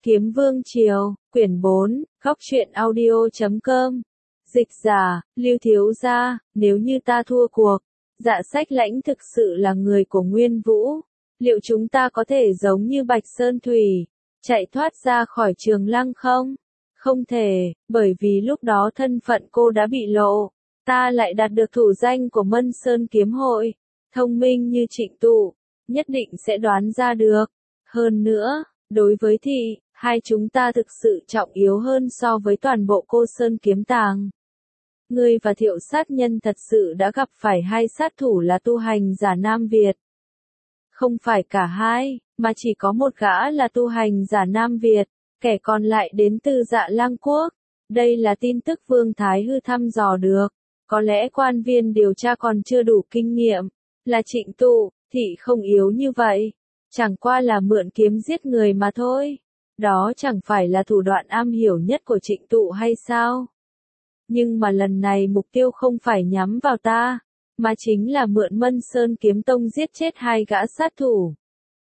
Kiếm Vương Triều, quyển 4, góc truyện audio.com. Dịch giả, Lưu Thiếu Gia, nếu như ta thua cuộc, Dạ Sách Lãnh thực sự là người của Nguyên Vũ, liệu chúng ta có thể giống như Bạch Sơn Thủy, chạy thoát ra khỏi Trường Lăng không? Không thể, bởi vì lúc đó thân phận cô đã bị lộ, ta lại đạt được thủ danh của Mân Sơn Kiếm Hội, thông minh như Trịnh Tụ, nhất định sẽ đoán ra được. Hơn nữa, đối với thị, hai chúng ta thực sự trọng yếu hơn so với toàn bộ Cô Sơn Kiếm Tàng. Ngươi và Thiệu sát nhân thật sự đã gặp phải hai sát thủ là tu hành giả Nam Việt. Không phải cả hai, mà chỉ có một gã là tu hành giả Nam Việt, kẻ còn lại đến từ Dạ Lang Quốc. Đây là tin tức Vương Thái Hư thăm dò được. Có lẽ quan viên điều tra còn chưa đủ kinh nghiệm. Là Trịnh Tụ, thị không yếu như vậy. Chẳng qua là mượn kiếm giết người mà thôi. Đó chẳng phải là thủ đoạn am hiểu nhất của Trịnh Tụ hay sao? Nhưng mà lần này mục tiêu không phải nhắm vào ta, mà chính là mượn Mân Sơn Kiếm Tông giết chết hai gã sát thủ.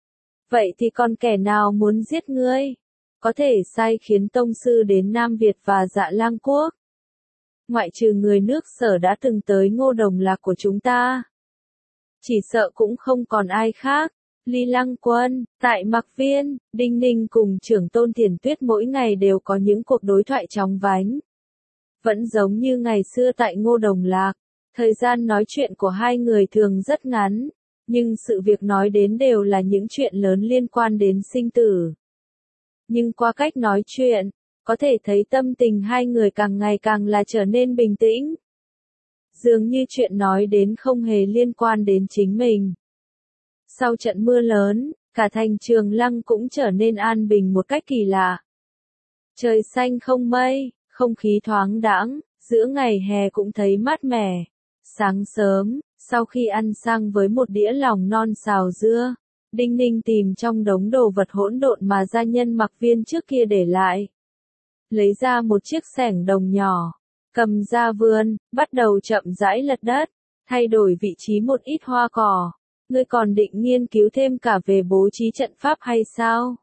Vậy thì còn kẻ nào muốn giết ngươi? Có thể sai khiến tông sư đến Nam Việt và Dạ Lang Quốc. Ngoại trừ người nước Sở đã từng tới Ngô Đồng Lạc của chúng ta. Chỉ sợ cũng không còn ai khác. Ly Lăng Quân, tại Mạc Viên, Đinh Ninh cùng Trưởng Tôn Thiền Tuyết mỗi ngày đều có những cuộc đối thoại chóng vánh. Vẫn giống như ngày xưa tại Ngô Đồng Lạc, thời gian nói chuyện của hai người thường rất ngắn, nhưng sự việc nói đến đều là những chuyện lớn liên quan đến sinh tử. Nhưng qua cách nói chuyện, có thể thấy tâm tình hai người càng ngày càng là trở nên bình tĩnh. Dường như chuyện nói đến không hề liên quan đến chính mình. Sau trận mưa lớn, cả thành Trường Lăng cũng trở nên an bình một cách kỳ lạ. Trời xanh không mây, không khí thoáng đãng, giữa ngày hè cũng thấy mát mẻ. Sáng sớm, sau khi ăn sang với một đĩa lòng non xào dưa, Đinh Ninh tìm trong đống đồ vật hỗn độn mà gia nhân Mạc Viên trước kia để lại. Lấy ra một chiếc xẻng đồng nhỏ, cầm ra vườn, bắt đầu chậm rãi lật đất, thay đổi vị trí một ít hoa cỏ. Ngươi còn định nghiên cứu thêm cả về bố trí trận pháp hay sao?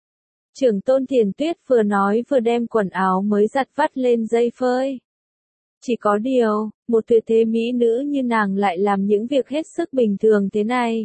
Trưởng Tôn Thiền Tuyết vừa nói vừa đem quần áo mới giặt vắt lên dây phơi. Chỉ có điều, một tuyệt thế mỹ nữ như nàng lại làm những việc hết sức bình thường thế này.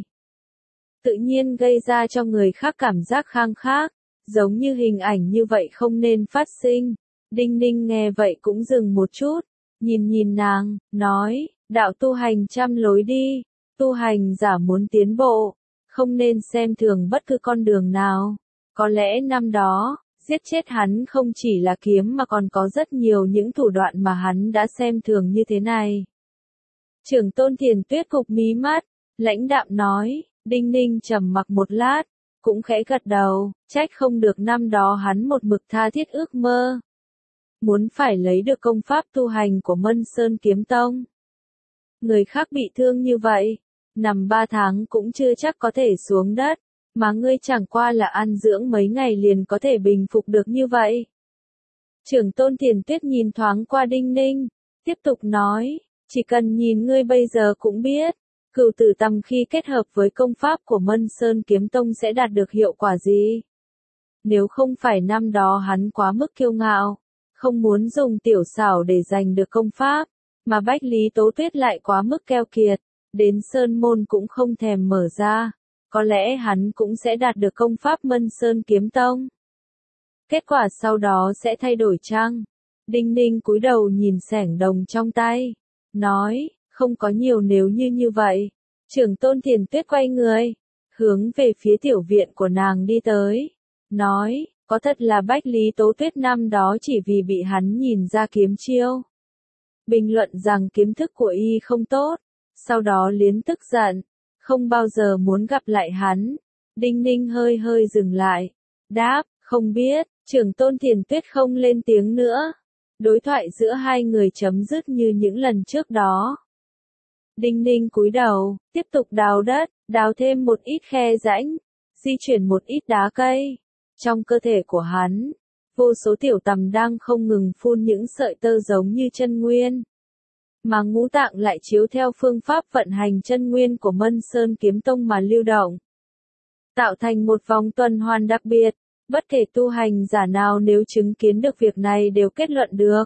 Tự nhiên gây ra cho người khác cảm giác khang khác, giống như hình ảnh như vậy không nên phát sinh. Đinh Ninh nghe vậy cũng dừng một chút, nhìn nàng, nói, đạo tu hành trăm lối đi, tu hành giả muốn tiến bộ, không nên xem thường bất cứ con đường nào. Có lẽ năm đó, giết chết hắn không chỉ là kiếm mà còn có rất nhiều những thủ đoạn mà hắn đã xem thường như thế này. Trưởng Tôn Thiền Tuyết cụp mí mắt, lãnh đạm nói. Đinh Ninh trầm mặc một lát, cũng khẽ gật đầu, trách không được năm đó hắn một mực tha thiết ước mơ. Muốn phải lấy được công pháp tu hành của Mân Sơn Kiếm Tông. Người khác bị thương như vậy, nằm 3 tháng cũng chưa chắc có thể xuống đất, mà ngươi chẳng qua là ăn dưỡng mấy ngày liền có thể bình phục được như vậy. Trưởng Tôn Thiền Tuyết nhìn thoáng qua Đinh Ninh, tiếp tục nói, chỉ cần nhìn ngươi bây giờ cũng biết. Cửu Tử Tầm khi kết hợp với công pháp của Mân Sơn Kiếm Tông sẽ đạt được hiệu quả gì? Nếu không phải năm đó hắn quá mức kiêu ngạo, không muốn dùng tiểu xảo để giành được công pháp, mà Bách Lý Tố Tuyết lại quá mức keo kiệt, đến Sơn Môn cũng không thèm mở ra, có lẽ hắn cũng sẽ đạt được công pháp Mân Sơn Kiếm Tông. Kết quả sau đó sẽ thay đổi chăng? Đinh Ninh cúi đầu nhìn xẻng đồng trong tay, nói. Không có nhiều nếu như vậy. Trưởng Tôn Thiền Tuyết quay người, hướng về phía tiểu viện của nàng đi tới. Nói, có thật là Bách Lý Tố Tuyết năm đó chỉ vì bị hắn nhìn ra kiếm chiêu. Bình luận rằng kiếm thức của y không tốt. Sau đó liến tức giận, không bao giờ muốn gặp lại hắn. Đinh Ninh hơi dừng lại. Đáp, không biết, Trưởng Tôn Thiền Tuyết không lên tiếng nữa. Đối thoại giữa hai người chấm dứt như những lần trước đó. Đinh Ninh cúi đầu, tiếp tục đào đất, đào thêm một ít khe rãnh, di chuyển một ít đá cây. Trong cơ thể của hắn, vô số tiểu tằm đang không ngừng phun những sợi tơ giống như chân nguyên. Mà ngũ tạng lại chiếu theo phương pháp vận hành chân nguyên của Mân Sơn Kiếm Tông mà lưu động. Tạo thành một vòng tuần hoàn đặc biệt, Bất kể tu hành giả nào nếu chứng kiến được việc này đều kết luận được.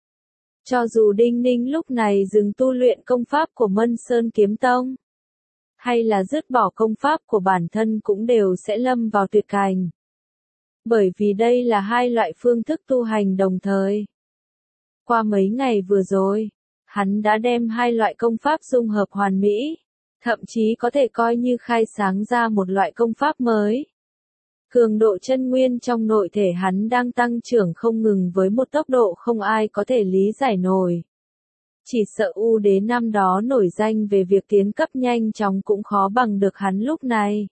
Cho dù Đinh Ninh lúc này dừng tu luyện công pháp của Mân Sơn Kiếm Tông, hay là dứt bỏ công pháp của bản thân cũng đều sẽ lâm vào tuyệt cảnh. Bởi vì đây là hai loại phương thức tu hành đồng thời. Qua mấy ngày vừa rồi, hắn đã đem hai loại công pháp dung hợp hoàn mỹ, thậm chí có thể coi như khai sáng ra một loại công pháp mới. Cường độ chân nguyên trong nội thể hắn đang tăng trưởng không ngừng với một tốc độ không ai có thể lý giải nổi. Chỉ sợ U Đế năm đó nổi danh về việc tiến cấp nhanh chóng cũng khó bằng được hắn lúc này.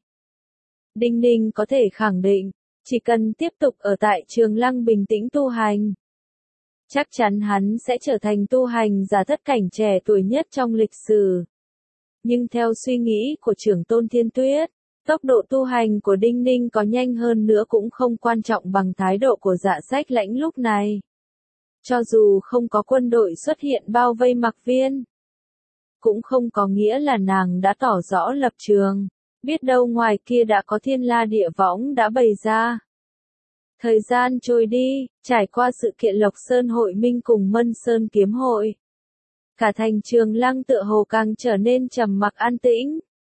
Đinh Ninh có thể khẳng định, chỉ cần tiếp tục ở tại Trường Lăng bình tĩnh tu hành, chắc chắn hắn sẽ trở thành tu hành giả thất cảnh trẻ tuổi nhất trong lịch sử. Nhưng theo suy nghĩ của Trưởng Tôn Thiên Tuyết, tốc độ tu hành của Đinh Ninh có nhanh hơn nữa cũng không quan trọng bằng thái độ của Dạ Sách Lãnh lúc này. Cho dù không có quân đội xuất hiện bao vây Mạc Viên, cũng không có nghĩa là nàng đã tỏ rõ lập trường, biết đâu ngoài kia đã có thiên la địa võng đã bày ra. Thời gian trôi đi, trải qua sự kiện Lộc Sơn Hội Minh cùng Mân Sơn Kiếm Hội. Cả thành Trường Lăng tựa hồ càng trở nên trầm mặc an tĩnh.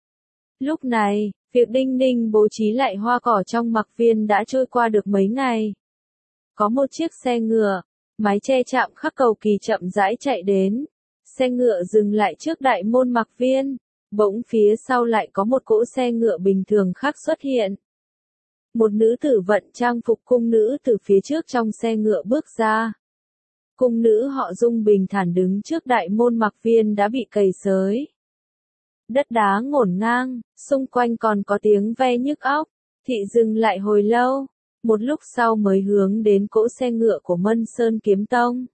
Lúc này, việc Đinh Ninh bố trí lại hoa cỏ trong Mạc Viên đã trôi qua được mấy ngày. Có một chiếc xe ngựa, mái che chạm khắc cầu kỳ chậm rãi chạy đến. Xe ngựa dừng lại trước đại môn Mạc Viên, bỗng phía sau lại có một cỗ xe ngựa bình thường khác xuất hiện. Một nữ tử vận trang phục cung nữ từ phía trước trong xe ngựa bước ra. Cung nữ họ Dung bình thản đứng trước đại môn Mạc Viên đã bị cày xới. Đất đá ngổn ngang, xung quanh còn có tiếng ve nhức óc. Thị dừng lại hồi lâu, một lúc sau mới hướng đến cỗ xe ngựa của Mân Sơn Kiếm Tông.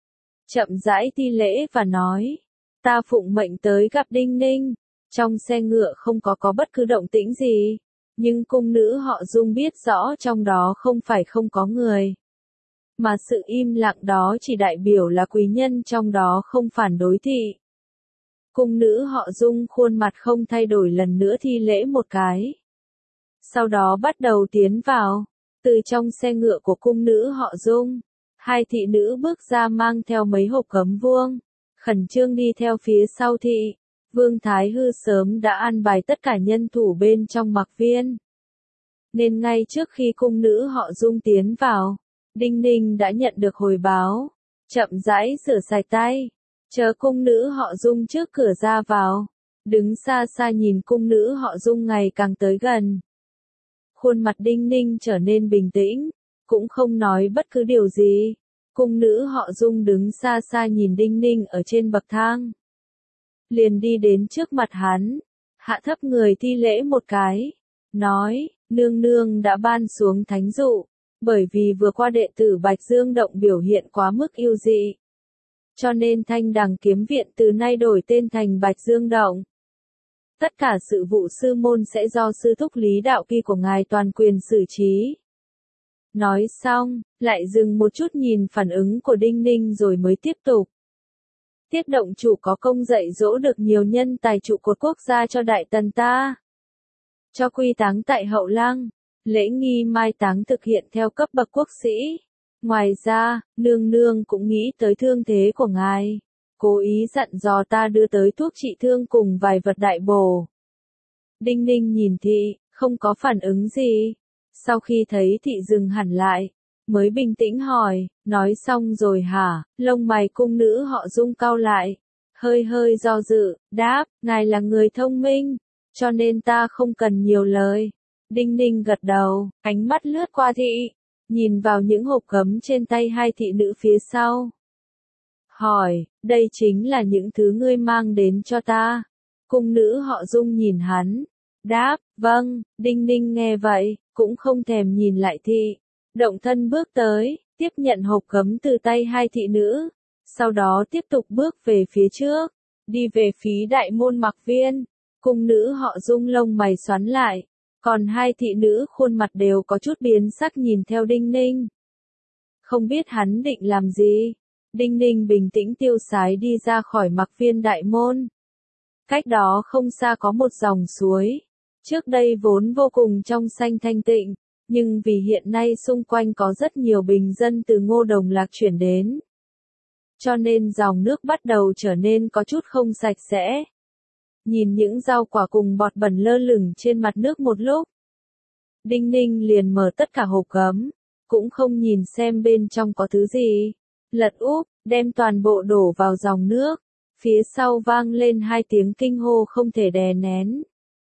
Chậm rãi thi lễ và nói, ta phụng mệnh tới gặp Đinh Ninh. Trong xe ngựa không có bất cứ động tĩnh gì, nhưng cung nữ họ Dung biết rõ trong đó không phải không có người. Mà sự im lặng đó chỉ đại biểu là quý nhân trong đó không phản đối thị. Cung nữ họ Dung khuôn mặt không thay đổi lần nữa thi lễ một cái. Sau đó bắt đầu tiến vào. Từ trong xe ngựa của cung nữ họ Dung, hai thị nữ bước ra mang theo mấy hộp gấm vuông, khẩn trương đi theo phía sau thị. Vương Thái Hư sớm đã an bài tất cả nhân thủ bên trong Mạc Viên. Nên ngay trước khi cung nữ họ Dung tiến vào, Đinh Ninh đã nhận được hồi báo, chậm rãi rửa sạch tay, chờ cung nữ họ Dung trước cửa ra vào, đứng xa xa nhìn cung nữ họ Dung ngày càng tới gần. Khuôn mặt Đinh Ninh trở nên bình tĩnh, cũng không nói bất cứ điều gì. Cung nữ họ Dung đứng xa xa nhìn Đinh Ninh ở trên bậc thang. Liền đi đến trước mặt hắn, hạ thấp người thi lễ một cái, nói, nương nương đã ban xuống thánh dụ, bởi vì vừa qua đệ tử Bạch Dương Động biểu hiện quá mức yêu dị. Cho nên Thanh Đằng Kiếm Viện từ nay đổi tên thành Bạch Dương Động. Tất cả sự vụ sư môn sẽ do sư thúc Lý Đạo Kỳ của ngài toàn quyền xử trí. Nói xong, lại dừng một chút nhìn phản ứng của Đinh Ninh rồi mới tiếp tục. Tiết động chủ có công dạy dỗ được nhiều nhân tài trụ cột quốc gia cho Đại Tần ta. Cho quy táng tại Hậu Lăng, lễ nghi mai táng thực hiện theo cấp bậc quốc sĩ. Ngoài ra, nương nương cũng nghĩ tới thương thế của ngài. Cố ý dặn dò ta đưa tới thuốc trị thương cùng vài vật đại bổ. Đinh Ninh nhìn thị, không có phản ứng gì. Sau khi thấy thị dừng hẳn lại, mới bình tĩnh hỏi, nói xong rồi hả? Lông mày cung nữ họ Dung cau lại, hơi hơi do dự, đáp, ngài là người thông minh, cho nên ta không cần nhiều lời. Đinh Ninh gật đầu, ánh mắt lướt qua thị, nhìn vào những hộp gấm trên tay hai thị nữ phía sau. Hỏi, đây chính là những thứ ngươi mang đến cho ta. Cung nữ họ Dung nhìn hắn, đáp, vâng. Đinh Ninh nghe vậy, cũng không thèm nhìn lại thị. Động thân bước tới, tiếp nhận hộp gấm từ tay hai thị nữ. Sau đó tiếp tục bước về phía trước, đi về phía đại môn Mạc Viên. Cung nữ họ Dung lông mày xoắn lại, còn hai thị nữ khuôn mặt đều có chút biến sắc nhìn theo Đinh Ninh. Không biết hắn định làm gì. Đinh Ninh bình tĩnh tiêu sái đi ra khỏi Mạc Viên đại môn. Cách đó không xa có một dòng suối. Trước đây vốn vô cùng trong xanh thanh tịnh, Nhưng vì hiện nay xung quanh có rất nhiều bình dân từ Ngô Đồng Lạc chuyển đến, cho nên dòng nước bắt đầu trở nên có chút không sạch sẽ. Nhìn những rau quả cùng bọt bẩn lơ lửng trên mặt nước một lúc, Đinh Ninh liền mở tất cả hộp gấm, cũng không nhìn xem bên trong có thứ gì. Lật úp, đem toàn bộ đổ vào dòng nước. Phía sau vang lên 2 tiếng kinh hô không thể đè nén.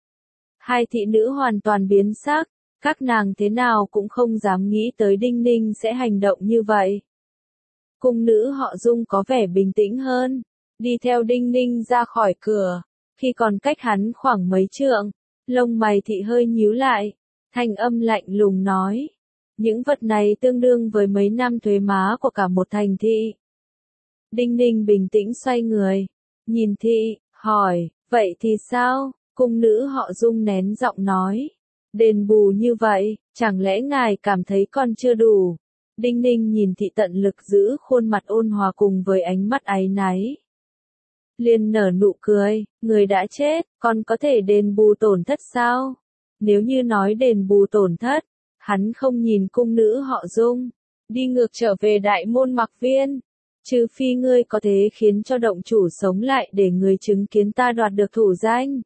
2 thị nữ hoàn toàn biến sắc, các nàng thế nào cũng không dám nghĩ tới Đinh Ninh sẽ hành động như vậy. Cung nữ họ Dung có vẻ bình tĩnh hơn, đi theo Đinh Ninh ra khỏi cửa, khi còn cách hắn khoảng mấy trượng, lông mày thị hơi nhíu lại, thanh âm lạnh lùng nói. Những vật này tương đương với mấy năm thuế má của cả một thành thị. Đinh Ninh bình tĩnh xoay người, nhìn thị, hỏi, vậy thì sao? Cung nữ họ Dung nén giọng nói. Đền bù như vậy, chẳng lẽ ngài cảm thấy còn chưa đủ? Đinh Ninh nhìn thị tận lực giữ khuôn mặt ôn hòa cùng với ánh mắt áy náy. Liền nở nụ cười, người đã chết, còn có thể đền bù tổn thất sao? Nếu như nói đền bù tổn thất, hắn không nhìn cung nữ họ Dung, đi ngược trở về đại môn Mặc Viên. Trừ phi ngươi có thể khiến cho động chủ sống lại để người chứng kiến ta đoạt được thủ danh.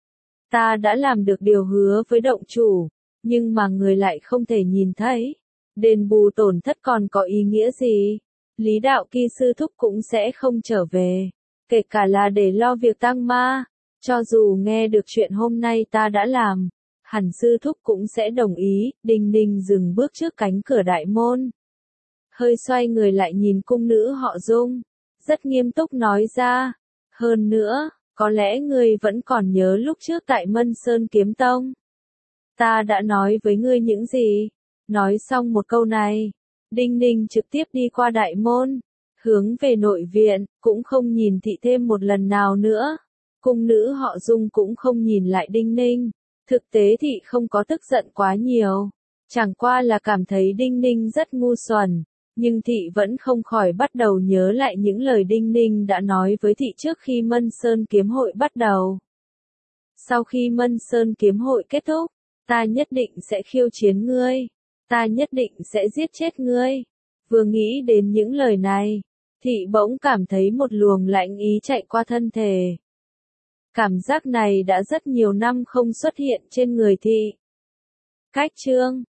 Ta đã làm được điều hứa với động chủ, nhưng mà người lại không thể nhìn thấy. Đền bù tổn thất còn có ý nghĩa gì? Lý đạo kỳ sư thúc cũng sẽ không trở về, kể cả là để lo việc tang ma. Cho dù nghe được chuyện hôm nay ta đã làm, hẳn sư thúc cũng sẽ đồng ý. Đinh Ninh dừng bước trước cánh cửa đại môn, hơi xoay người lại nhìn cung nữ họ Dung, rất nghiêm túc nói ra. Hơn nữa, có lẽ ngươi vẫn còn nhớ lúc trước tại Mân Sơn Kiếm Tông. Ta đã nói với ngươi những gì? Nói xong một câu này, Đinh Ninh trực tiếp đi qua đại môn, hướng về nội viện, cũng không nhìn thị thêm một lần nào nữa. Cung nữ họ Dung cũng không nhìn lại Đinh Ninh. Thực tế thị không có tức giận quá nhiều, chẳng qua là cảm thấy Đinh Ninh rất ngu xuẩn. Nhưng thị vẫn không khỏi bắt đầu nhớ lại những lời Đinh Ninh đã nói với thị trước khi Mân Sơn Kiếm Hội bắt đầu. Sau khi Mân Sơn Kiếm Hội kết thúc, ta nhất định sẽ khiêu chiến ngươi. Ta nhất định sẽ giết chết ngươi. Vừa nghĩ đến những lời này, thị bỗng cảm thấy một luồng lạnh ý chạy qua thân thể. Cảm giác này đã rất nhiều năm không xuất hiện trên người thị. Cách chương